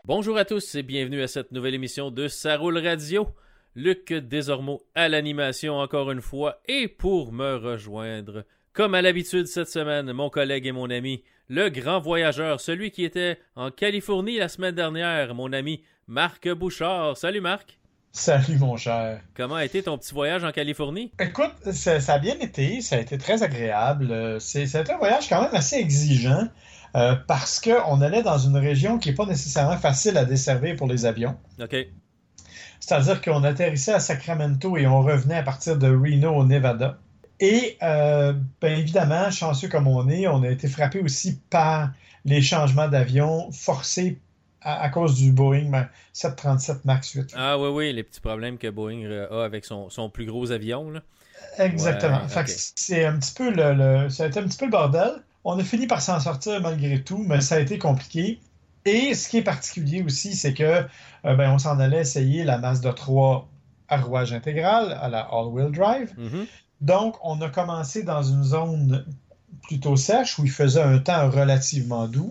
Bonjour à tous et bienvenue à cette nouvelle émission de Ça roule radio. Luc Desormeaux à l'animation encore une fois et pour me rejoindre, comme à l'habitude cette semaine, mon collègue et mon ami, le grand voyageur, celui qui était en Californie la semaine dernière, mon ami Marc Bouchard. Salut Marc! Salut mon cher. Comment a été ton petit voyage en Californie? Écoute, ça a bien été, ça a été très agréable. Ça a été un voyage quand même assez exigeant parce qu'on allait dans une région qui n'est pas nécessairement facile à desservir pour les avions. OK. C'est-à-dire qu'on atterrissait à Sacramento et on revenait à partir de Reno au Nevada. Et bien évidemment, chanceux comme on a été frappé aussi par les changements d'avion forcés à cause du Boeing 737 MAX 8. Ah oui, les petits problèmes que Boeing a avec son plus gros avion, là. Exactement. Ouais, Fait que OK. c'est un petit peu ça a été un petit peu le bordel. On a fini par s'en sortir malgré tout, mais ça a été compliqué. Et ce qui est particulier aussi, c'est que on s'en allait essayer la Mazda 3 à rouage intégral, à la all-wheel drive. Mhm. Donc, on a commencé dans une zone plutôt sèche où il faisait un temps relativement doux,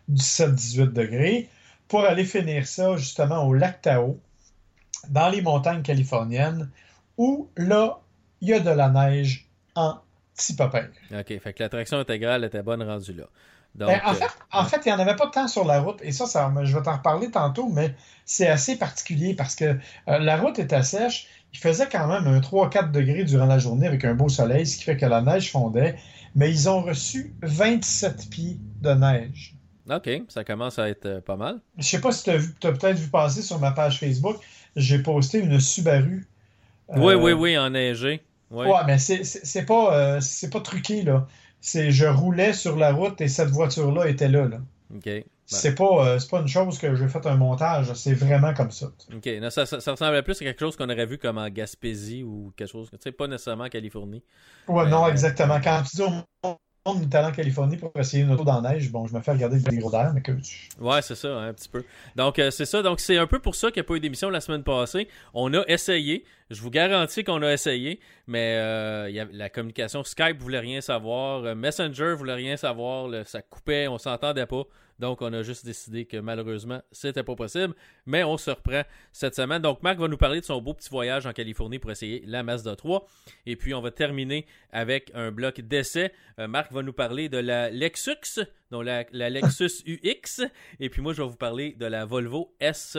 17-18 degrés, pour aller finir ça justement au lac Tahoe, dans les montagnes californiennes, où là, il y a de la neige en petit papier. OK, fait que l'attraction intégrale était bonne rendue là. Ben, Donc, en fait, il n'y en avait pas tant sur la route, et je vais t'en reparler tantôt, mais c'est assez particulier parce que la route était sèche, il faisait quand même un 3-4 degrés durant la journée avec un beau soleil, ce qui fait que la neige fondait, mais ils ont reçu 27 pieds de neige. OK, ça commence à être pas mal. Je sais pas si tu as peut-être vu passer sur ma page Facebook, j'ai posté une Subaru. Euh, Oui, enneigé. Oui. Ouais, mais c'est pas truqué, là. Je roulais sur la route et cette voiture-là était là, là. OK. Ben, C'est pas une chose que j'ai fait un montage, c'est vraiment comme ça. OK. Non, ça ressemblait plus à quelque chose qu'on aurait vu comme en Gaspésie ou quelque chose, tu sais, pas nécessairement en Californie. Ouais, Mais, non, mais exactement. OK. Quand tu dis au monde nous est allé en Californie pour essayer une auto dans la neige, bon, je me fais regarder des gros d'air, mais que. Ouais, c'est ça, hein, un petit peu. Donc, c'est ça. Donc, c'est un peu pour ça qu'il n'y a pas eu d'émission la semaine passée. On a essayé. Je vous garantis qu'on a essayé. Mais la communication Skype voulait rien savoir. Messenger voulait rien savoir. Ça coupait. On s'entendait pas. Donc, on a juste décidé que malheureusement, c'était pas possible. Mais on se reprend cette semaine. Donc, Marc va nous parler de son beau petit voyage en Californie pour essayer la Mazda 3. Et puis, on va terminer avec un bloc d'essai. Marc va nous parler de la Lexus, donc la Lexus UX. Et puis moi, je vais vous parler de la Volvo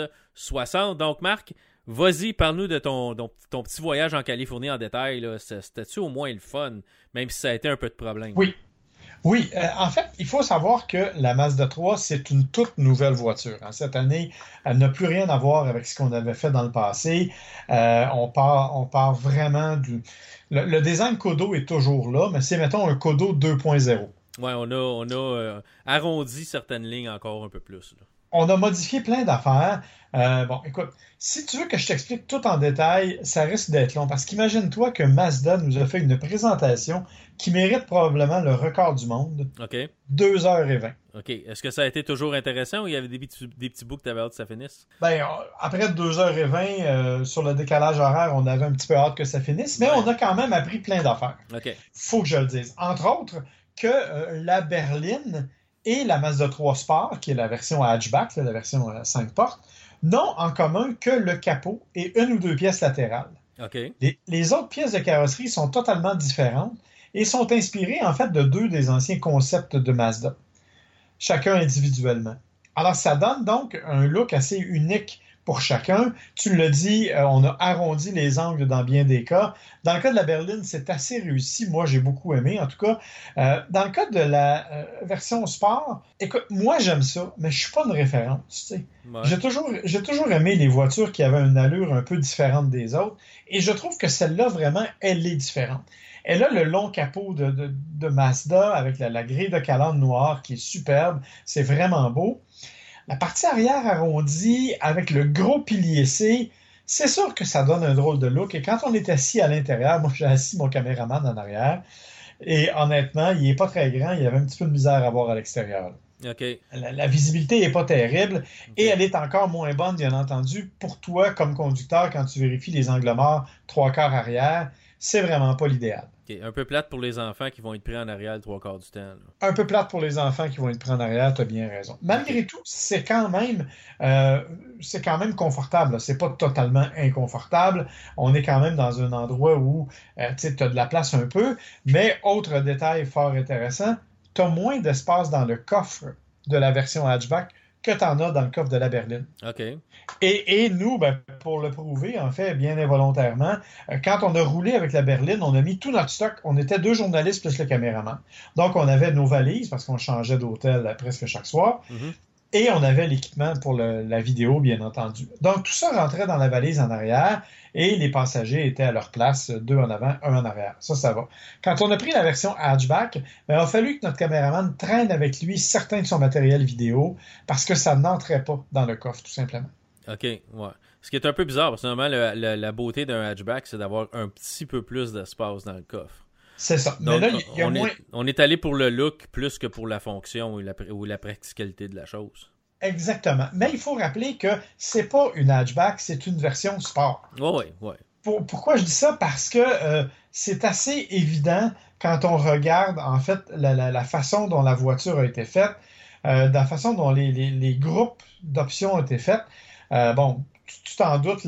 S60. Donc, Marc, vas-y, parle-nous de ton petit voyage en Californie en détail. Là. C'était-tu au moins le fun, même si ça a été un peu de problème? Oui, oui. En fait, il faut savoir que la Mazda 3, c'est une toute nouvelle voiture, hein. Cette année, elle n'a plus rien à voir avec ce qu'on avait fait dans le passé. On part vraiment du. Le design Kodo est toujours là, mais c'est, mettons, un Kodo 2.0. Ouais, on a arrondi certaines lignes encore un peu plus. Là. On a modifié plein d'affaires. Bon, écoute, si tu veux que je t'explique tout en détail, ça risque d'être long. Parce qu'imagine-toi que Mazda nous a fait une présentation qui mérite probablement le record du monde, OK. 2h20. OK. Est-ce que ça a été toujours intéressant ou il y avait des petits bouts que tu avais hâte que ça finisse? Ben, après 2h20, sur le décalage horaire, on avait un petit peu hâte que ça finisse, mais Ouais. on a quand même appris plein d'affaires. OK. Faut que je le dise. Entre autres, que la berline et la Mazda 3 Sport, qui est la version hatchback, là, la version 5 portes, n'ont en commun que le capot et une ou deux pièces latérales. OK. Les autres pièces de carrosserie sont totalement différentes et sont inspirées en fait de deux des anciens concepts de Mazda, chacun individuellement. Alors ça donne donc un look assez unique pour chacun. Tu l'as dit, on a arrondi les angles dans bien des cas. Dans le cas de la berline, c'est assez réussi. Moi, j'ai beaucoup aimé, en tout cas. Dans le cas de la version sport, écoute, moi, j'aime ça, mais je suis pas une référence, tu sais. Ouais. J'ai toujours aimé les voitures qui avaient une allure un peu différente des autres, et je trouve que celle-là, vraiment, elle est différente. Elle a le long capot de Mazda avec la grille de calandre noire qui est superbe. C'est vraiment beau. La partie arrière arrondie avec le gros pilier C, c'est sûr que ça donne un drôle de look. Et quand on est assis à l'intérieur, moi j'ai assis mon caméraman en arrière, et honnêtement, il n'est pas très grand, il y avait un petit peu de misère à voir à l'extérieur. OK. La visibilité n'est pas terrible et OK. elle est encore moins bonne, bien entendu, pour toi comme conducteur quand tu vérifies les angles morts trois quarts arrière. c'est vraiment pas l'idéal. Ok, un peu plate pour les enfants qui vont être pris en arrière le 3/4 du temps. Là. Un peu plate pour les enfants qui vont être pris en arrière, tu as bien raison. Malgré tout, c'est quand même confortable. C'est pas totalement inconfortable. On est quand même dans un endroit où tu as de la place un peu. Mais autre détail fort intéressant, tu as moins d'espace dans le coffre de la version hatchback que tu en as dans le coffre de la berline. OK. Et nous, pour le prouver, en fait, bien involontairement, quand on a roulé avec la berline, on a mis tout notre stock. On était 2 journalistes plus le caméraman. Donc, on avait nos valises, parce qu'on changeait d'hôtel presque chaque soir. Mm-hmm. Et on avait l'équipement pour la vidéo, bien entendu. Donc, tout ça rentrait dans la valise en arrière et les passagers étaient à leur place, 2 en avant, 1 en arrière. Ça va. Quand on a pris la version hatchback, il a fallu que notre caméraman traîne avec lui certains de son matériel vidéo parce que ça n'entrait pas dans le coffre, tout simplement. OK, ouais. Ce qui est un peu bizarre, parce que normalement, la beauté d'un hatchback, c'est d'avoir un petit peu plus d'espace dans le coffre. C'est ça. Donc, mais là, il y a moins... on est allé pour le look plus que pour la fonction ou la practicalité de la chose. Exactement. Mais il faut rappeler que c'est pas une hatchback, c'est une version sport. Oui. Pourquoi je dis ça? Parce que c'est assez évident quand on regarde, en fait, la façon dont la voiture a été faite, de la façon dont les groupes d'options ont été faits. Bon, tu t'en doutes,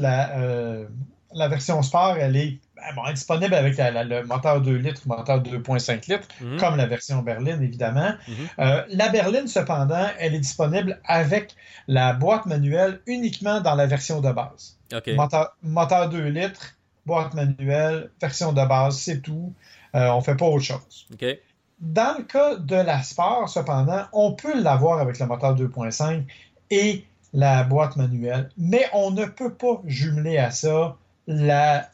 la version sport, elle est disponible avec le moteur 2 litres, le moteur 2,5 litres, comme la version berline, évidemment. La berline, cependant, elle est disponible avec la boîte manuelle uniquement dans la version de base. Okay. Moteur 2 litres, boîte manuelle, version de base, c'est tout. On ne fait pas autre chose. Okay. Dans le cas de la Sport, cependant, on peut l'avoir avec le moteur 2.5 et la boîte manuelle, mais on ne peut pas jumeler à ça la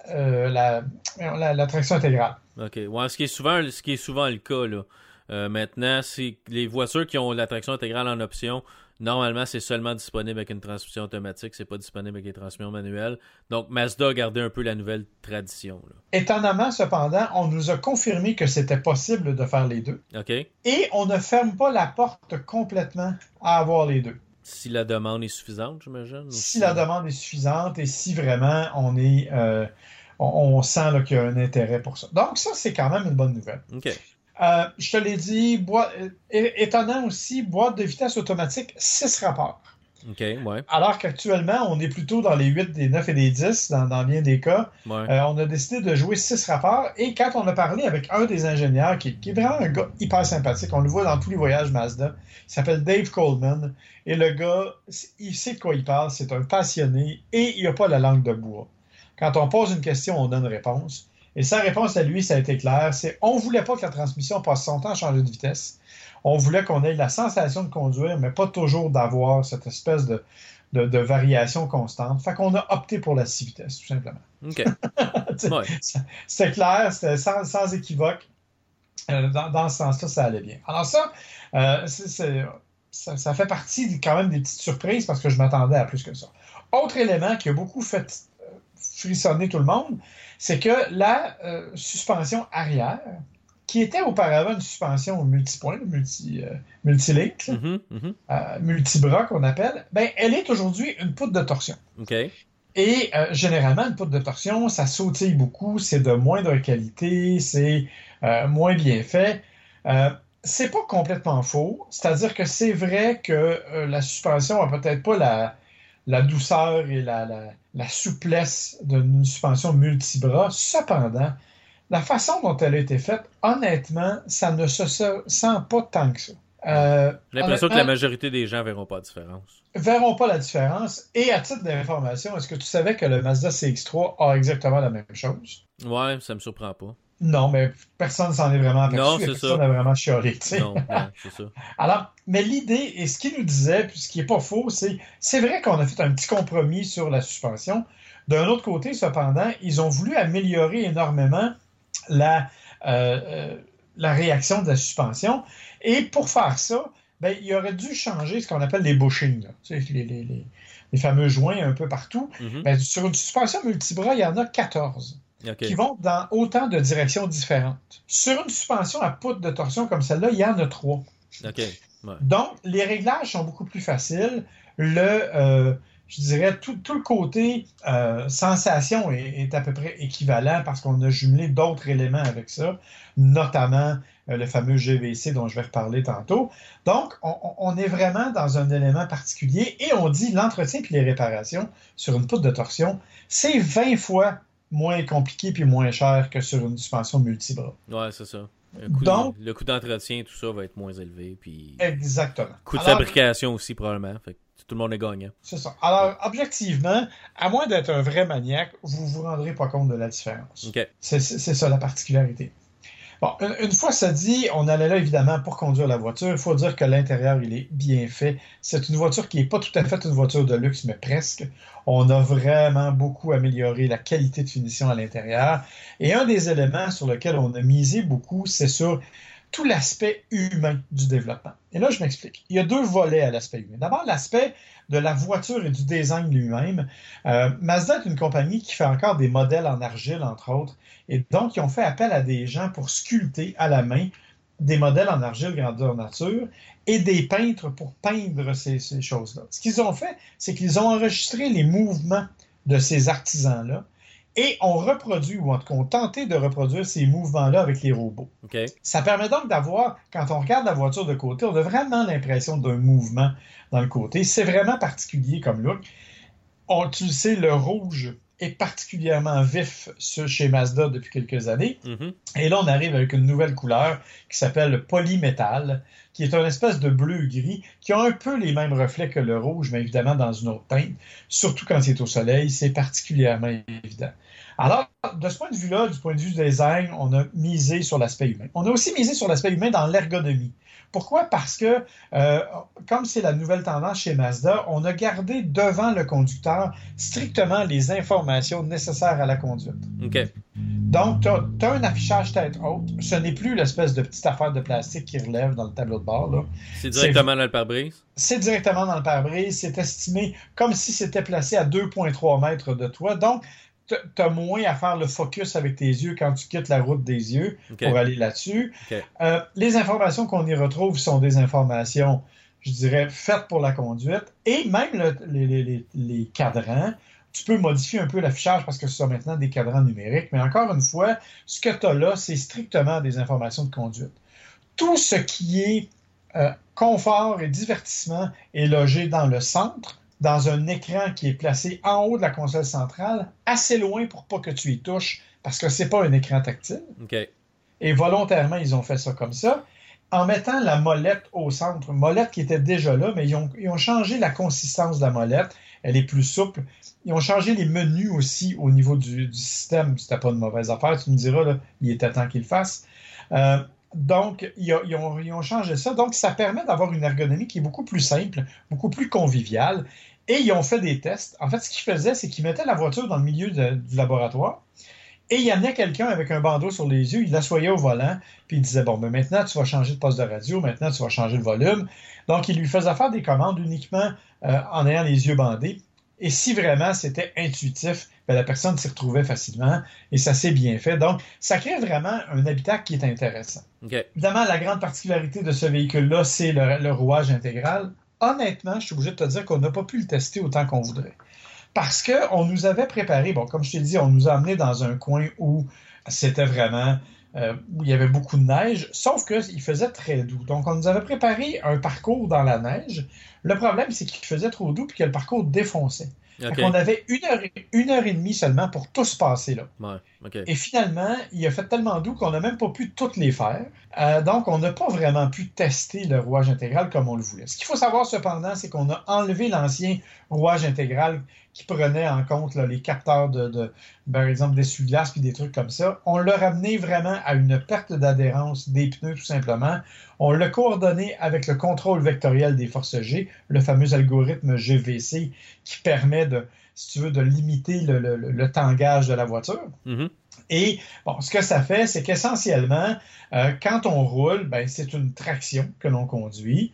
traction intégrale. OK. Ouais, ce qui est souvent le cas, là. Maintenant, c'est les voitures qui ont la traction intégrale en option, normalement, c'est seulement disponible avec une transmission automatique, c'est pas disponible avec les transmissions manuelles. Donc, Mazda a gardé un peu la nouvelle tradition, là. Étonnamment, cependant, on nous a confirmé que c'était possible de faire les deux. OK. Et on ne ferme pas la porte complètement à avoir les deux. Si la demande est suffisante, j'imagine. Si la demande est suffisante et si vraiment on sent là, qu'il y a un intérêt pour ça. Donc, ça, c'est quand même une bonne nouvelle. OK. Je te l'ai dit, étonnant aussi, boîte de vitesse automatique, 6 rapports. OK, ouais. Alors qu'actuellement, on est plutôt dans les 8, des 9 et des 10, dans bien des cas. Ouais. On a décidé de jouer 6 rapports. Et quand on a parlé avec un des ingénieurs, qui est vraiment un gars hyper sympathique, on le voit dans tous les voyages Mazda, il s'appelle Dave Coleman. Et le gars, il sait de quoi il parle, c'est un passionné et il n'a pas la langue de bois. Quand on pose une question, on donne une réponse. Et sa réponse à lui, ça a été clair, c'est on ne voulait pas que la transmission passe son temps à changer de vitesse. On voulait qu'on ait la sensation de conduire, mais pas toujours d'avoir cette espèce de variation constante. Fait qu'on a opté pour la 6 vitesses, tout simplement. OK. Ouais. C'était clair, c'était sans équivoque. Dans ce sens-là, ça allait bien. Alors ça, ça fait partie quand même des petites surprises parce que je m'attendais à plus que ça. Autre élément qui a beaucoup fait frissonner tout le monde, c'est que la suspension arrière, qui était auparavant une suspension multipoint, multilink, multibras qu'on appelle, elle est aujourd'hui une poutre de torsion. OK. Et généralement, une poutre de torsion, ça sautille beaucoup, c'est de moindre qualité, c'est moins bien fait. C'est pas complètement faux, c'est-à-dire que c'est vrai que la suspension a peut-être pas la douceur et la souplesse d'une suspension multibras. Cependant, la façon dont elle a été faite, honnêtement, ça ne se sent pas tant que ça. J'ai l'impression que la majorité des gens ne verront pas la différence. Verront pas la différence. Et à titre d'information, est-ce que tu savais que le Mazda CX-3 a exactement la même chose? Ouais, ça me surprend pas. Non, mais personne ne s'en est vraiment aperçu. Non, c'est personne ça. n'a vraiment chialé. Non, c'est ça. Alors, mais l'idée, et ce qu'il nous disait, puis ce qui n'est pas faux, c'est vrai qu'on a fait un petit compromis sur la suspension. D'un autre côté, cependant, ils ont voulu améliorer énormément la réaction de la suspension. Et pour faire ça, il aurait dû changer ce qu'on appelle les bushings, les fameux joints un peu partout. Sur une suspension multibras, il y en a 14. Okay. Qui vont dans autant de directions différentes. Sur une suspension à poutre de torsion comme celle-là, il y en a 3. Okay. Ouais. Donc, les réglages sont beaucoup plus faciles. je dirais, tout le côté sensation est à peu près équivalent parce qu'on a jumelé d'autres éléments avec ça, notamment le fameux GVC dont je vais reparler tantôt. Donc, on est vraiment dans un élément particulier et on dit l'entretien puis les réparations sur une poutre de torsion, c'est 20 fois moins compliqué puis moins cher que sur une suspension multibras. Ouais, c'est ça. Le coût d'entretien, tout ça va être moins élevé. Puis Exactement. Le coût de fabrication aussi, probablement. Fait que tout le monde est gagnant. C'est ça. Alors, objectivement, à moins d'être un vrai maniaque, vous ne vous rendrez pas compte de la différence. Okay. C'est ça la particularité. Bon, une fois ça dit, on allait là évidemment pour conduire la voiture. Il faut dire que l'intérieur, il est bien fait. C'est une voiture qui n'est pas tout à fait une voiture de luxe, mais presque. On a vraiment beaucoup amélioré la qualité de finition à l'intérieur. Et un des éléments sur lequel on a misé beaucoup, c'est sur tout l'aspect humain du développement. Et là, je m'explique. Il y a 2 volets à l'aspect humain. D'abord, l'aspect de la voiture et du design lui-même. Mazda est une compagnie qui fait encore des modèles en argile, entre autres. Et donc, ils ont fait appel à des gens pour sculpter à la main des modèles en argile grandeur nature et des peintres pour peindre ces choses-là. Ce qu'ils ont fait, c'est qu'ils ont enregistré les mouvements de ces artisans-là et on reproduit, ou en tout cas, on tenté de reproduire ces mouvements-là avec les robots. Okay. Ça permet donc d'avoir, quand on regarde la voiture de côté, on a vraiment l'impression d'un mouvement dans le côté. C'est vraiment particulier comme look. Tu le sais, le rouge est particulièrement vif chez Mazda depuis quelques années. Mm-hmm. Et là, on arrive avec une nouvelle couleur qui s'appelle le polymétal, qui est une espèce de bleu-gris, qui a un peu les mêmes reflets que le rouge, mais évidemment dans une autre teinte. Surtout quand c'est au soleil, c'est particulièrement évident. Alors, de ce point de vue-là, du point de vue du design, on a misé sur l'aspect humain. On a aussi misé sur l'aspect humain dans l'ergonomie. Pourquoi? Parce que, comme c'est la nouvelle tendance chez Mazda, on a gardé devant le conducteur strictement les informations nécessaires à la conduite. Okay. Donc, tu as un affichage tête haute. Ce n'est plus l'espèce de petite affaire de plastique qui relève dans le tableau de bord. Là. C'est directement dans le pare-brise? C'est directement dans le pare-brise. C'est estimé comme si c'était placé à 2,3 mètres de toi. Donc, tu as moins à faire le focus avec tes yeux quand tu quittes la route des yeux pour aller là-dessus. Okay. Les informations qu'on y retrouve sont des informations, je dirais, faites pour la conduite. Et même les cadrans, tu peux modifier un peu l'affichage parce que ce sont maintenant des cadrans numériques. Mais encore une fois, ce que tu as là, c'est strictement des informations de conduite. Tout ce qui est confort et divertissement est logé dans le centre, dans un écran qui est placé en haut de la console centrale, assez loin pour pas que tu y touches, parce que c'est pas un écran tactile. Okay. Et volontairement, ils ont fait ça comme ça, en mettant la molette au centre. Molette qui était déjà là, mais ils ont changé la consistance de la molette. Elle est plus souple. Ils ont changé les menus aussi au niveau du système. C'était pas une mauvaise affaire. Tu me diras, là, il était temps qu'ils le fassent. Donc, ils ont changé ça. Donc, ça permet d'avoir une ergonomie qui est beaucoup plus simple, beaucoup plus conviviale. Et ils ont fait des tests. En fait, ce qu'ils faisaient, c'est qu'ils mettaient la voiture dans le milieu du laboratoire et il y amenait quelqu'un avec un bandeau sur les yeux, il l'assoyait au volant, puis il disait, bon, ben maintenant, tu vas changer de poste de radio, maintenant, tu vas changer le volume. Donc, il lui faisait faire des commandes uniquement en ayant les yeux bandés. Et si vraiment c'était intuitif, ben, la personne s'y retrouvait facilement et ça s'est bien fait. Donc, ça crée vraiment un habitacle qui est intéressant. Okay. Évidemment, la grande particularité de ce véhicule-là, c'est le rouage intégral. Honnêtement, je suis obligé de te dire qu'on n'a pas pu le tester autant qu'on voudrait. Parce qu'on nous avait préparé, bon, comme je t'ai dit, on nous a amené dans un coin où c'était vraiment, où il y avait beaucoup de neige, sauf qu'il faisait très doux. Donc, on nous avait préparé un parcours dans la neige. Le problème, c'est qu'il faisait trop doux et que le parcours défonçait. Okay. On avait une heure et demie seulement pour tous passer là. Ouais, okay. Et finalement, il a fait tellement doux qu'on n'a même pas pu toutes les faire. Donc, on n'a pas vraiment pu tester le rouage intégral comme on le voulait. Ce qu'il faut savoir cependant, c'est qu'on a enlevé l'ancien rouage intégral qui prenait en compte là, les capteurs par exemple, d'essuie-glace puis des trucs comme ça. On l'a ramené vraiment à une perte d'adhérence des pneus, tout simplement. On l'a coordonné avec le contrôle vectoriel des forces G, le fameux algorithme GVC qui permet si tu veux, de limiter le tangage de la voiture. Mm-hmm. Et bon, ce que ça fait, c'est qu'essentiellement, quand on roule, ben, c'est une traction que l'on conduit.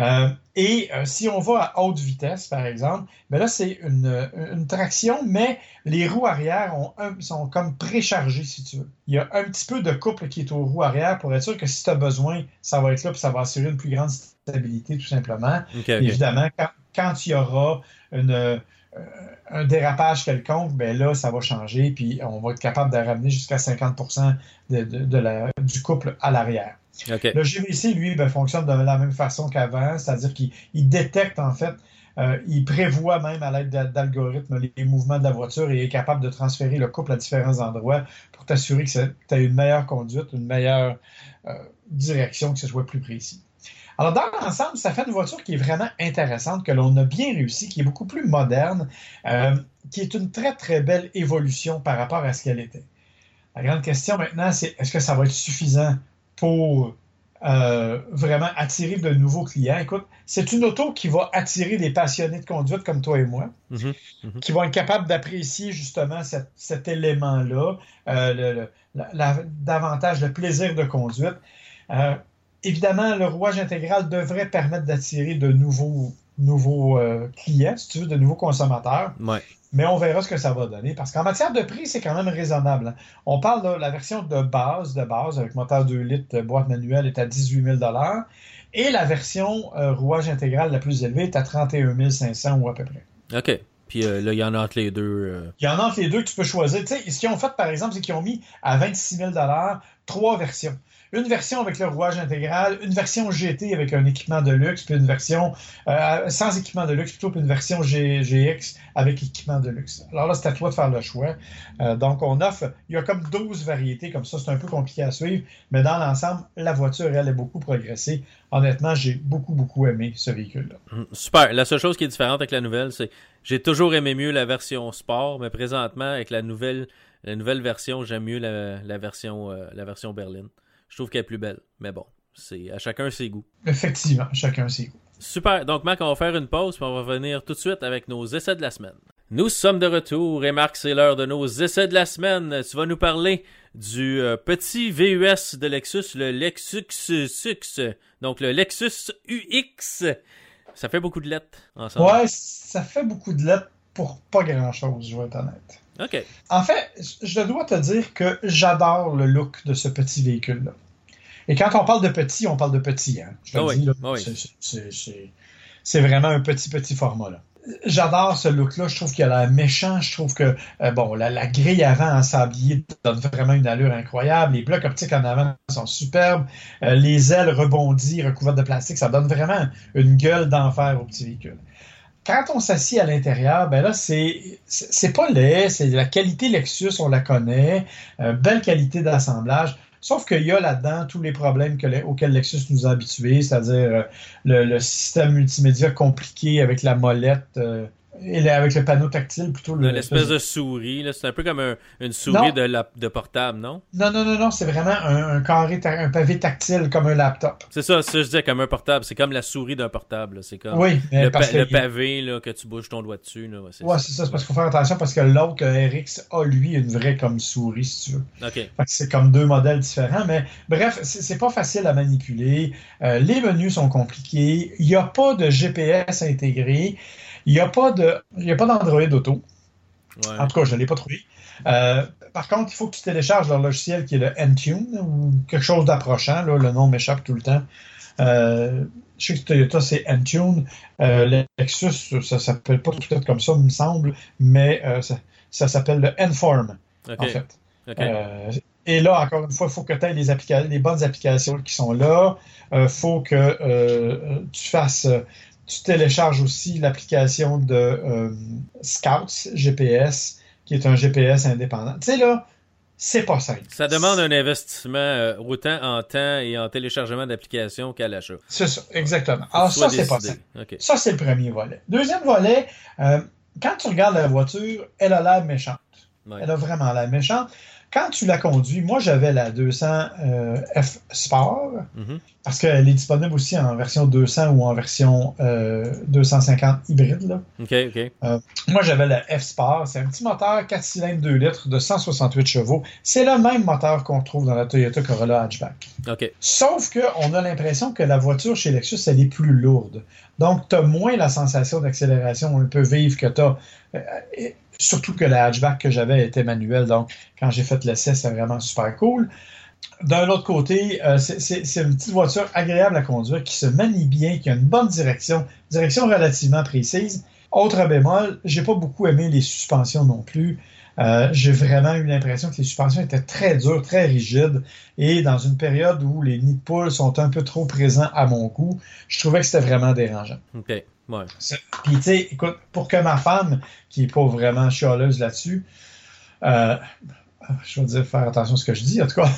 Si on va à haute vitesse, par exemple, ben là, c'est une traction, mais les roues arrière sont comme préchargées, si tu veux. Il y a un petit peu de couple qui est aux roues arrière pour être sûr que si tu as besoin, ça va être là, puis ça va assurer une plus grande stabilité, tout simplement. Okay. Évidemment, quand il y aura un dérapage quelconque, ben là, ça va changer, puis on va être capable de ramener jusqu'à 50% du couple à l'arrière. Okay. Le GVC, lui, ben, fonctionne de la même façon qu'avant, c'est-à-dire qu'il détecte, en fait, il prévoit même à l'aide d'algorithmes les mouvements de la voiture et est capable de transférer le couple à différents endroits pour t'assurer que tu as une meilleure conduite, une meilleure direction, que ce soit plus précis. Alors, dans l'ensemble, ça fait une voiture qui est vraiment intéressante, que l'on a bien réussi, qui est beaucoup plus moderne, qui est une très, très belle évolution par rapport à ce qu'elle était. La grande question maintenant, c'est est-ce que ça va être suffisant pour vraiment attirer de nouveaux clients? Écoute, c'est une auto qui va attirer des passionnés de conduite comme toi et moi, qui vont être capables d'apprécier justement cet élément-là, davantage le plaisir de conduite. Évidemment, le rouage intégral devrait permettre d'attirer de nouveaux clients, si tu veux, de nouveaux consommateurs. Ouais. Mais on verra ce que ça va donner. Parce qu'en matière de prix, c'est quand même raisonnable. Hein. On parle de la version de base, avec moteur 2 litres, boîte manuelle, est à 18 000 $. Et la version rouage intégral la plus élevée est à 31 500 ou à peu près. OK. Puis là, il y en a entre les deux. Il y en a entre les deux que tu peux choisir. Tu sais, ce qu'ils ont fait, par exemple, c'est qu'ils ont mis à 26 000 $ 3 versions. Une version avec le rouage intégral, une version GT avec un équipement de luxe, puis une version sans équipement de luxe, plutôt puis une version GX avec équipement de luxe. Alors là, c'est à toi de faire le choix. Donc, on offre, il y a comme 12 variétés, comme ça, c'est un peu compliqué à suivre, mais dans l'ensemble, la voiture, elle, est beaucoup progressée. Honnêtement, j'ai beaucoup, beaucoup aimé ce véhicule-là. Super. La seule chose qui est différente avec la nouvelle, c'est j'ai toujours aimé mieux la version sport, mais présentement, avec la nouvelle version, j'aime mieux la version berline. Je trouve qu'elle est plus belle, mais bon, c'est à chacun ses goûts. Effectivement, chacun ses goûts. Super, donc Marc, on va faire une pause, puis on va revenir tout de suite avec nos essais de la semaine. Nous sommes de retour, et Marc, c'est l'heure de nos essais de la semaine. Tu vas nous parler du petit VUS de Lexus, le Lexus UX. Donc le Lexus UX. Ça fait beaucoup de lettres ensemble. Ouais, ça fait beaucoup de lettres pour pas grand-chose, je vais être honnête. OK. En fait, je dois te dire que j'adore le look de ce petit véhicule-là. Et quand on parle de petit, on parle de petit. Hein? Je te le dis, là, c'est vraiment un petit format. Là. J'adore ce look-là. Je trouve qu'il a l'air méchant. Je trouve que la grille avant en sablier donne vraiment une allure incroyable. Les blocs optiques en avant sont superbes. Les ailes rebondies, recouvertes de plastique, ça donne vraiment une gueule d'enfer au petit véhicule. Quand on s'assied à l'intérieur, ben là, c'est pas laid, c'est la qualité Lexus, on la connaît, belle qualité d'assemblage, sauf qu'il y a là-dedans tous les problèmes auxquels Lexus nous a habitués, c'est-à-dire le système multimédia compliqué avec la molette, et avec le panneau tactile, plutôt. L'espèce de souris, là, c'est un peu comme une souris de portable, non? Non, c'est vraiment un carré, un pavé tactile comme un laptop. C'est ça, je disais comme un portable, c'est comme la souris d'un portable. Là. C'est comme le pavé là, que tu bouges ton doigt dessus. Là, c'est ça, c'est parce qu'il faut faire attention parce que l'autre, le RX, a lui une vraie comme souris, si tu veux. OK. Fait que c'est comme deux modèles différents, mais bref, c'est pas facile à manipuler. Les menus sont compliqués. Il n'y a pas de GPS intégré. Il n'y a pas d'Android Auto. Ouais. En tout cas, je ne l'ai pas trouvé. Par contre, il faut que tu télécharges leur logiciel qui est le Entune ou quelque chose d'approchant. Là, le nom m'échappe tout le temps. Je sais que Toyota, c'est Entune. Lexus, ça ne s'appelle pas tout à fait comme ça, il me semble, mais ça s'appelle le Enform, en fait. Okay. Et là, encore une fois, il faut que tu aies les bonnes applications qui sont là. Il faut que tu télécharges aussi l'application de Scouts GPS, qui est un GPS indépendant. Tu sais, là, c'est pas simple. Ça demande un investissement autant en temps et en téléchargement d'applications qu'à l'achat. C'est ça, exactement. Alors ça, c'est pas simple. Okay. Ça, c'est le premier volet. Deuxième volet, quand tu regardes la voiture, elle a l'air méchante. Ouais. Elle a vraiment l'air méchante. Quand tu la conduis, moi, j'avais la 200 F Sport, parce qu'elle est disponible aussi en version 200 ou en version 250 hybride. Là. OK. Moi, j'avais la F Sport. C'est un petit moteur 4 cylindres 2 litres de 168 chevaux. C'est le même moteur qu'on trouve dans la Toyota Corolla Hatchback. Okay. Sauf qu'on a l'impression que la voiture chez Lexus, elle est plus lourde. Donc, tu as moins la sensation d'accélération un peu vive que tu as. Surtout que la hatchback que j'avais était manuelle, donc quand j'ai fait l'essai, c'était vraiment super cool. D'un autre côté, c'est une petite voiture agréable à conduire, qui se manie bien, qui a une bonne direction relativement précise. Autre bémol, j'ai pas beaucoup aimé les suspensions non plus. J'ai vraiment eu l'impression que les suspensions étaient très dures, très rigides, et dans une période où les nids de poules sont un peu trop présents à mon goût, je trouvais que c'était vraiment dérangeant. OK, ouais. Puis, tu sais, écoute, pour que ma femme, qui n'est pas vraiment chialeuse là-dessus, je vais dire faire attention à ce que je dis, en tout cas,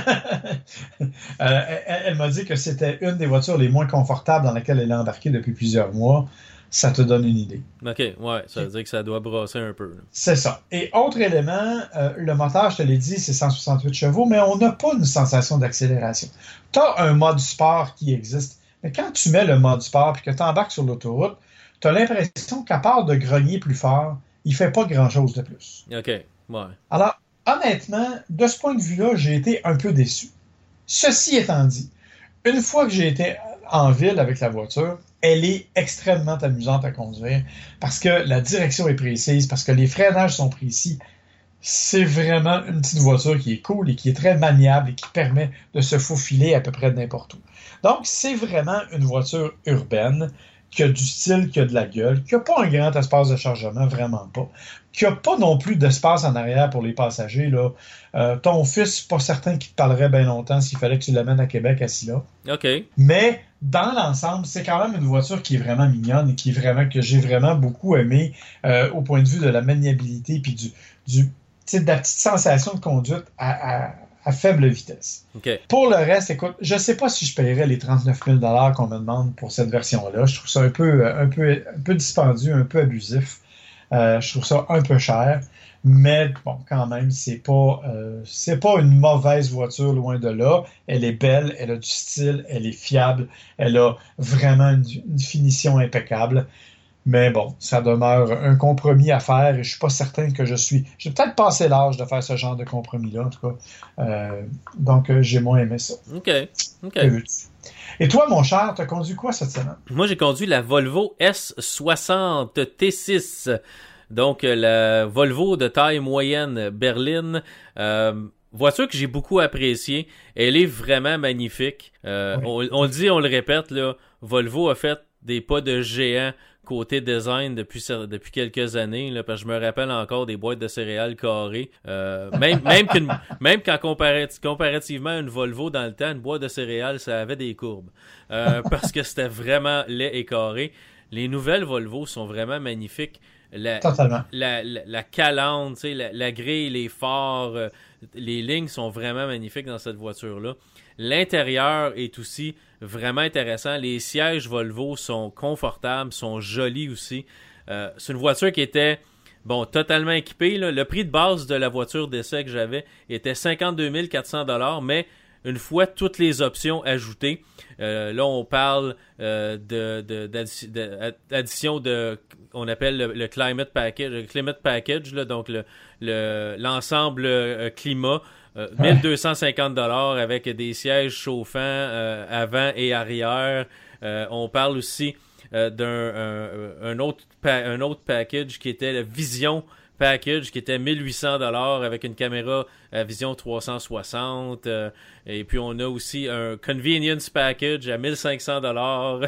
elle m'a dit que c'était une des voitures les moins confortables dans laquelle elle est embarquée depuis plusieurs mois. Ça te donne une idée. OK, ouais, ça veut dire que ça doit brasser un peu. Là. C'est ça. Et autre élément, le moteur, je te l'ai dit, c'est 168 chevaux, mais on n'a pas une sensation d'accélération. Tu as un mode sport qui existe, mais quand tu mets le mode sport et que tu embarques sur l'autoroute, tu as l'impression qu'à part de grogner plus fort, il ne fait pas grand-chose de plus. OK, ouais. Alors, honnêtement, de ce point de vue-là, j'ai été un peu déçu. Ceci étant dit, une fois que j'ai été en ville avec la voiture, elle est extrêmement amusante à conduire parce que la direction est précise, parce que les freinages sont précis. C'est vraiment une petite voiture qui est cool et qui est très maniable et qui permet de se faufiler à peu près n'importe où. Donc, c'est vraiment une voiture urbaine qui a du style, qui a de la gueule, qui n'a pas un grand espace de chargement, vraiment pas, qui n'a pas non plus d'espace en arrière pour les passagers. Là. Ton fils, pas certain qu'il te parlerait bien longtemps s'il fallait que tu l'amènes à Québec assis là. OK. Mais dans l'ensemble, c'est quand même une voiture qui est vraiment mignonne et que j'ai vraiment beaucoup aimé au point de vue de la maniabilité puis de la petite sensation de conduite à faible vitesse. Okay. Pour le reste, écoute, je ne sais pas si je paierais les 39 000 $ qu'on me demande pour cette version-là. Je trouve ça un peu dispendieux, un peu abusif. Je trouve ça un peu cher. Mais bon, quand même, c'est pas une mauvaise voiture, loin de là. Elle est belle, elle a du style, elle est fiable, elle a vraiment une finition impeccable. Mais bon, ça demeure un compromis à faire et je suis pas certain que j'ai peut-être passé l'âge de faire ce genre de compromis-là, en tout cas. Donc, j'ai moins aimé ça. OK. Et toi, mon cher, t'as conduit quoi cette semaine? Moi, j'ai conduit la Volvo S60 T6. Donc, la Volvo de taille moyenne berline. Voiture que j'ai beaucoup appréciée. Elle est vraiment magnifique. Oui. On le dit, on le répète, là, Volvo a fait des pas de géant côté design depuis quelques années, là, parce que je me rappelle encore des boîtes de céréales carrées. Même quand comparativement à une Volvo dans le temps, une boîte de céréales, ça avait des courbes. Parce que c'était vraiment laid et carré. Les nouvelles Volvo sont vraiment magnifiques. Totalement. La calandre, tu sais, la grille, les phares, les lignes sont vraiment magnifiques dans cette voiture-là. L'intérieur est aussi vraiment intéressant. Les sièges Volvo sont confortables, sont jolis aussi. C'est une voiture qui était totalement équipée. Là. Le prix de base de la voiture d'essai que j'avais était 52 400 $, mais une fois toutes les options ajoutées, là on parle d'addition de on appelle le Climate Package, là, donc l'ensemble climat, 1250 $ avec des sièges chauffants avant et arrière. On parle aussi d'un autre package qui était le Vision Package qui était 1800 $ avec une caméra à vision 360 et puis on a aussi un Convenience Package à 1500 $,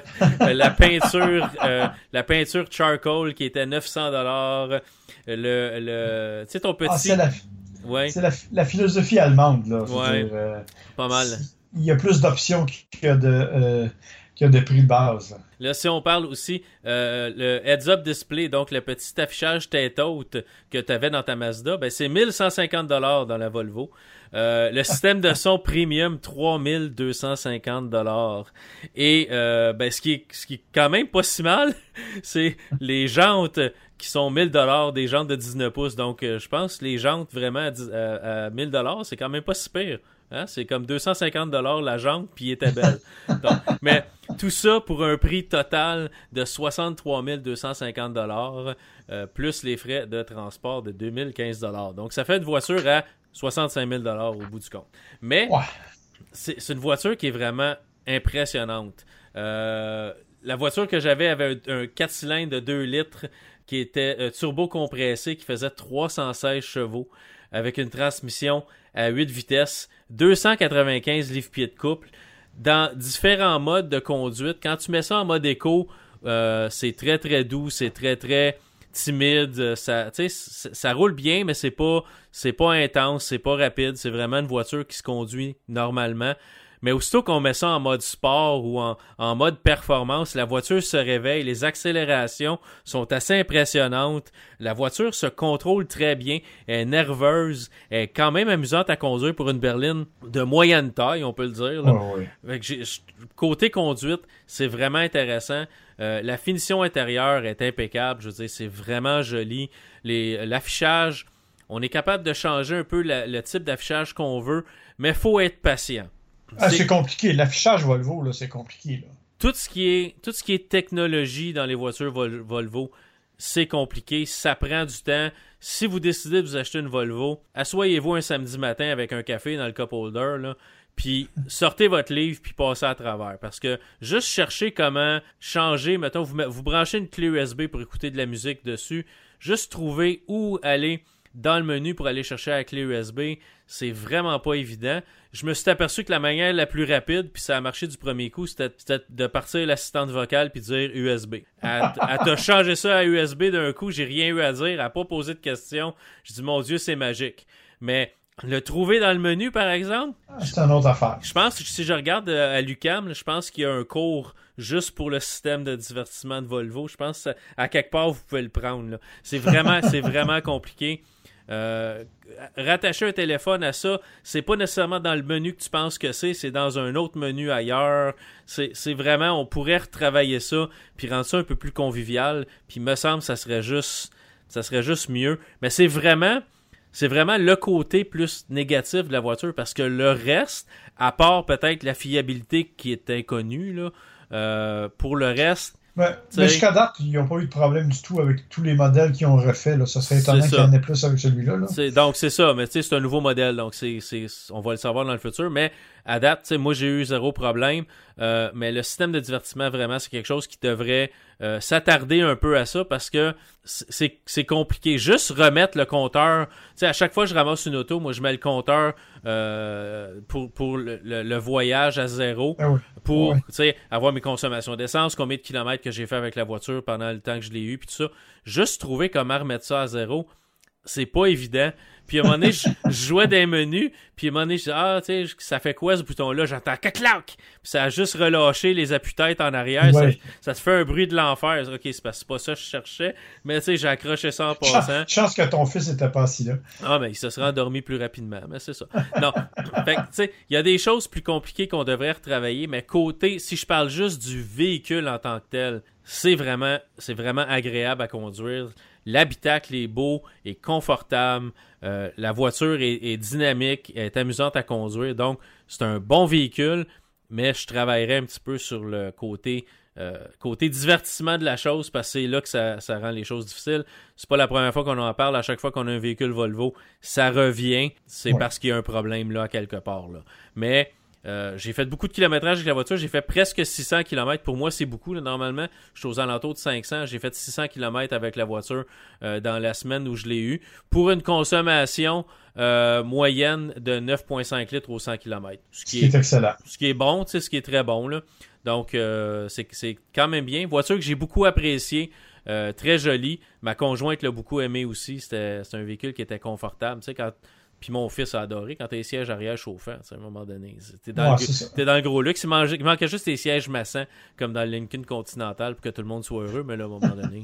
la peinture Charcoal qui était 900 $, tu sais ton petit c'est la philosophie allemande là, ouais, dire, pas mal. Il y a plus d'options que de prix de base. Là, si on parle aussi le heads-up display, donc le petit affichage tête haute que tu avais dans ta Mazda, ben c'est 1150 $ dans la Volvo. Le système de son premium, 3250 $. Et ce qui est quand même pas si mal, c'est les jantes qui sont 1000 $, des jantes de 19 pouces. Donc, je pense que les jantes vraiment à 1000 $, c'est quand même pas si pire. Hein? C'est comme 250 $ la jante, puis il était belle. Donc, mais tout ça pour un prix total de 63 250 $, plus les frais de transport de 2015 $. Donc, ça fait une voiture à 65 000 $ au bout du compte. Mais c'est une voiture qui est vraiment impressionnante. La voiture que j'avais avait un 4 cylindres de 2 litres qui était turbo-compressé, qui faisait 316 chevaux, avec une transmission à 8 vitesses, 295 livres-pieds de couple, dans différents modes de conduite. Quand tu mets ça en mode éco, c'est très très doux, c'est très très timide, ça roule bien, mais c'est pas intense, c'est pas rapide, c'est vraiment une voiture qui se conduit normalement. Mais aussitôt qu'on met ça en mode sport ou en mode performance, la voiture se réveille, les accélérations sont assez impressionnantes, la voiture se contrôle très bien, elle est nerveuse, elle est quand même amusante à conduire pour une berline de moyenne taille, on peut le dire. Là. Fait que côté conduite, c'est vraiment intéressant. La finition intérieure est impeccable, je veux dire, c'est vraiment joli. L'affichage, on est capable de changer un peu le type d'affichage qu'on veut, mais il faut être patient. C'est compliqué. L'affichage Volvo, là, c'est compliqué. Là. Tout ce qui est technologie dans les voitures Volvo, c'est compliqué. Ça prend du temps. Si vous décidez de vous acheter une Volvo, asseyez-vous un samedi matin avec un café dans le cup holder, là, puis sortez votre livre puis passez à travers. Parce que juste chercher comment changer, mettons, vous branchez une clé USB pour écouter de la musique dessus, juste trouver où aller dans le menu pour aller chercher la clé USB, c'est vraiment pas évident. Je me suis aperçu que la manière la plus rapide, puis ça a marché du premier coup, c'était de partir l'assistante vocale puis dire USB. Elle t'a changé ça à USB d'un coup, j'ai rien eu à dire, elle a pas posé de questions. Je dis, mon Dieu, c'est magique. Mais le trouver dans le menu, par exemple, c'est une autre affaire. Je pense que si je regarde à l'UQAM, je pense qu'il y a un cours juste pour le système de divertissement de Volvo. Je pense qu'à quelque part, vous pouvez le prendre. Là. C'est vraiment compliqué. Rattacher un téléphone à ça, c'est pas nécessairement dans le menu que tu penses que c'est dans un autre menu ailleurs. C'est vraiment, on pourrait retravailler ça puis rendre ça un peu plus convivial, puis me semble que ça serait juste mieux. Mais c'est vraiment le côté plus négatif de la voiture, parce que le reste, à part peut-être la fiabilité qui est inconnue là, pour le reste. Mais jusqu'à date, ils n'ont pas eu de problème du tout avec tous les modèles qu'ils ont refaits. Là. Ça serait étonnant qu'il y en ait plus avec celui-là. Là. Donc, c'est ça. Mais c'est un nouveau modèle. Donc, on va le savoir dans le futur. Mais à date, moi, j'ai eu zéro problème. Mais le système de divertissement, vraiment, c'est quelque chose qui devrait s'attarder un peu à ça, parce que c'est compliqué. Juste remettre le compteur. À chaque fois que je ramasse une auto, moi, je mets le compteur pour le voyage à zéro. Ah oui. Pour avoir mes consommations d'essence, combien de kilomètres que j'ai fait avec la voiture pendant le temps que je l'ai eu, puis tout ça. Juste trouver comment remettre ça à zéro, c'est pas évident. Puis à un moment donné, je jouais des menus, puis à un moment donné, je dis, ça fait quoi ce bouton-là? J'entends clac! Puis ça a juste relâché les appuis-têtes en arrière. Ouais. Ça te fait un bruit de l'enfer. Ok, c'est pas ça que je cherchais, mais j'ai accroché ça en passant. Chance que ton fils était pas assis là. Ah, mais il se serait endormi plus rapidement, mais c'est ça. Non. Fait que, tu sais, il y a des choses plus compliquées qu'on devrait retravailler, mais si je parle juste du véhicule en tant que tel, c'est vraiment agréable à conduire. L'habitacle est beau, est confortable, la voiture est dynamique, est amusante à conduire, donc c'est un bon véhicule, mais je travaillerais un petit peu sur le côté divertissement de la chose, parce que c'est là que ça rend les choses difficiles. C'est pas la première fois qu'on en parle, à chaque fois qu'on a un véhicule Volvo, ça revient, c'est parce qu'il y a un problème là quelque part. Là. Mais j'ai fait beaucoup de kilométrage avec la voiture, j'ai fait presque 600 km. Pour moi, c'est beaucoup. Là. Normalement, je suis aux alentours de 500. J'ai fait 600 km avec la voiture dans la semaine où je l'ai eu, pour une consommation moyenne de 9,5 litres au 100 km. Ce qui est excellent. Ce qui est bon, ce qui est très bon. Là. Donc, c'est quand même bien. Voiture que j'ai beaucoup appréciée. Très jolie. Ma conjointe l'a beaucoup aimé aussi. C'est un véhicule qui était confortable. Tu sais, puis mon fils a adoré quand t'as les sièges arrière chauffants, à un moment donné. T'es dans le gros luxe. Il manquait juste les sièges massants, comme dans le Lincoln Continental, pour que tout le monde soit heureux, mais là, à un moment donné,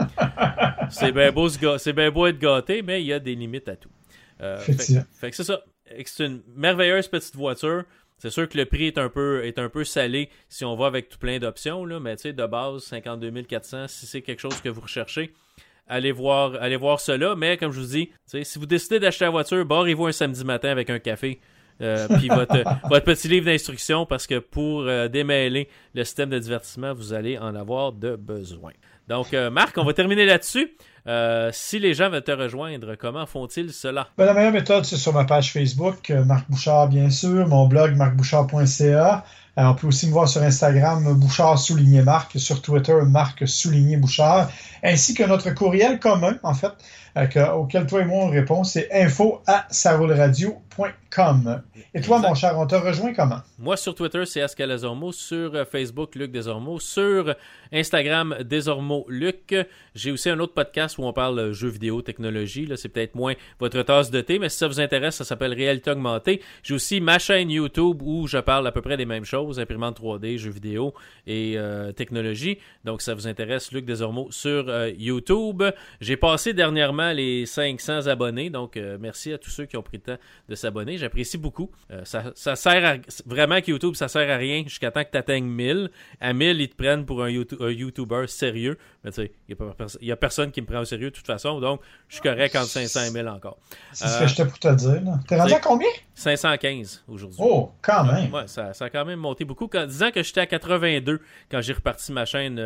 c'est bien beau être gâté, mais il y a des limites à tout. Fait que c'est ça. C'est une merveilleuse petite voiture. C'est sûr que le prix est un peu salé si on va avec tout plein d'options, là, mais tu sais, de base, 52 400, si c'est quelque chose que vous recherchez, allez voir cela. Mais comme je vous dis, si vous décidez d'acheter la voiture, barrez-vous un samedi matin avec un café, puis votre petit livre d'instructions, parce que pour démêler le système de divertissement, vous allez en avoir de besoin. Donc, Marc, on va terminer là-dessus. Si les gens veulent te rejoindre, comment font-ils cela? La meilleure méthode, c'est sur ma page Facebook, Marc Bouchard, bien sûr, mon blog, marcbouchard.ca. On peut aussi me voir sur Instagram, Bouchard-Marc, sur Twitter, Marc-Bouchard, ainsi que notre courriel commun, en fait, auquel toi et moi on répond, c'est info@saroulradio.com. Scalazormo.com. Et toi, mon cher, on t'a rejoint comment? Moi, sur Twitter, c'est Scalazormo. Sur Facebook, Luc Desormeaux. Sur Instagram, Desormeaux Luc. J'ai aussi un autre podcast où on parle jeux vidéo, technologie. Là, c'est peut-être moins votre tasse de thé, mais si ça vous intéresse, ça s'appelle Réalité Augmentée. J'ai aussi ma chaîne YouTube où je parle à peu près des mêmes choses, imprimante 3D, jeux vidéo et technologie. Donc, ça vous intéresse, Luc Desormeaux sur YouTube. J'ai passé dernièrement les 500 abonnés, donc merci à tous ceux qui ont pris le temps de s'abonner. J'apprécie beaucoup. Ça sert à... Vraiment que YouTube, ça sert à rien jusqu'à temps que tu atteignes 1000. À 1000, ils te prennent pour un YouTuber sérieux. Mais tu sais, il n'y a personne qui me prend au sérieux de toute façon, donc je suis correct entre 500 et 1000 encore. C'est ce que j'étais pour te dire. T'es rendu à combien? 515 aujourd'hui. Oh, quand même. Ouais, ça a quand même monté beaucoup. Disant que j'étais à 82 quand j'ai reparti ma chaîne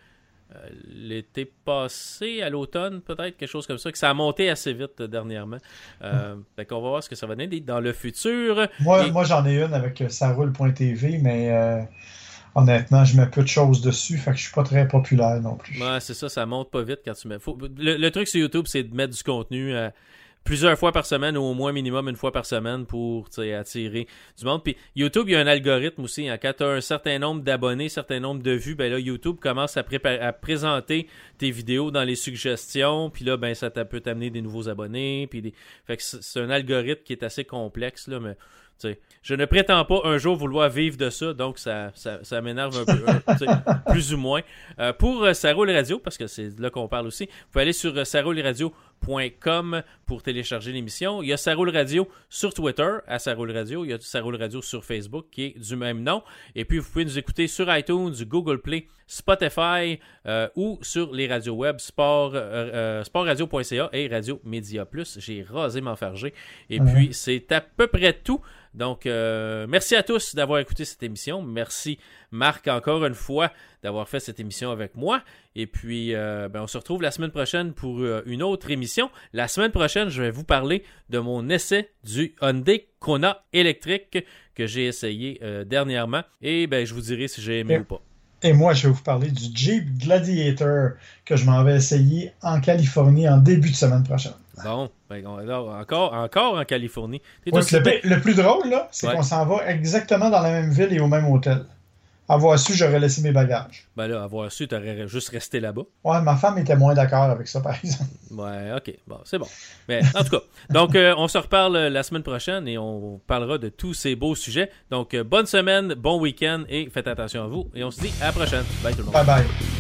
l'été passé, à l'automne, peut-être, quelque chose comme ça, que ça a monté assez vite dernièrement. Fait qu'on va voir ce que ça va donner dans le futur. Moi, j'en ai une avec saroule.tv, mais honnêtement, je mets peu de choses dessus, fait que je suis pas très populaire non plus. Ouais, c'est ça, ça monte pas vite quand tu mets... Le truc sur YouTube, c'est de mettre du contenu plusieurs fois par semaine ou au moins minimum une fois par semaine pour attirer du monde. Puis YouTube, il y a un algorithme aussi. Hein. Quand tu as un certain nombre d'abonnés, un certain nombre de vues, ben là, YouTube commence à présenter tes vidéos dans les suggestions. Puis là, ben ça peut t'amener des nouveaux abonnés. Puis Fait que c'est un algorithme qui est assez complexe, là, mais... je ne prétends pas un jour vouloir vivre de ça, donc ça m'énerve un peu, plus ou moins. Pour Ça Roule Radio, parce que c'est là qu'on parle aussi, vous pouvez aller sur sarouleradio.com pour télécharger l'émission. Il y a Ça Roule Radio sur Twitter, à Ça Roule Radio. Il y a Ça Roule Radio sur Facebook, qui est du même nom. Et puis, vous pouvez nous écouter sur iTunes, Google Play, Spotify ou sur les radios web sportradio.ca et Radio Média Plus. J'ai rasé m'enfarger. Et puis, c'est à peu près tout. Donc, merci à tous d'avoir écouté cette émission. Merci, Marc, encore une fois, d'avoir fait cette émission avec moi. Et puis, on se retrouve la semaine prochaine pour une autre émission. La semaine prochaine, je vais vous parler de mon essai du Hyundai Kona électrique que j'ai essayé dernièrement. Et je vous dirai si j'ai aimé ou pas. Et moi, je vais vous parler du Jeep Gladiator que je m'en vais essayer en Californie en début de semaine prochaine. Bon, alors, encore en Californie. Le plus drôle, là, c'est qu'on s'en va exactement dans la même ville et au même hôtel. Avoir su, j'aurais laissé mes bagages. Ben là, avoir su, t'aurais juste resté là-bas. Ouais, ma femme était moins d'accord avec ça, par exemple. Ouais, ok, bon, c'est bon. Mais en tout cas, donc on se reparle la semaine prochaine et on parlera de tous ces beaux sujets. Donc, bonne semaine, bon week-end et faites attention à vous. Et on se dit à la prochaine. Bye tout le monde. Bye bye.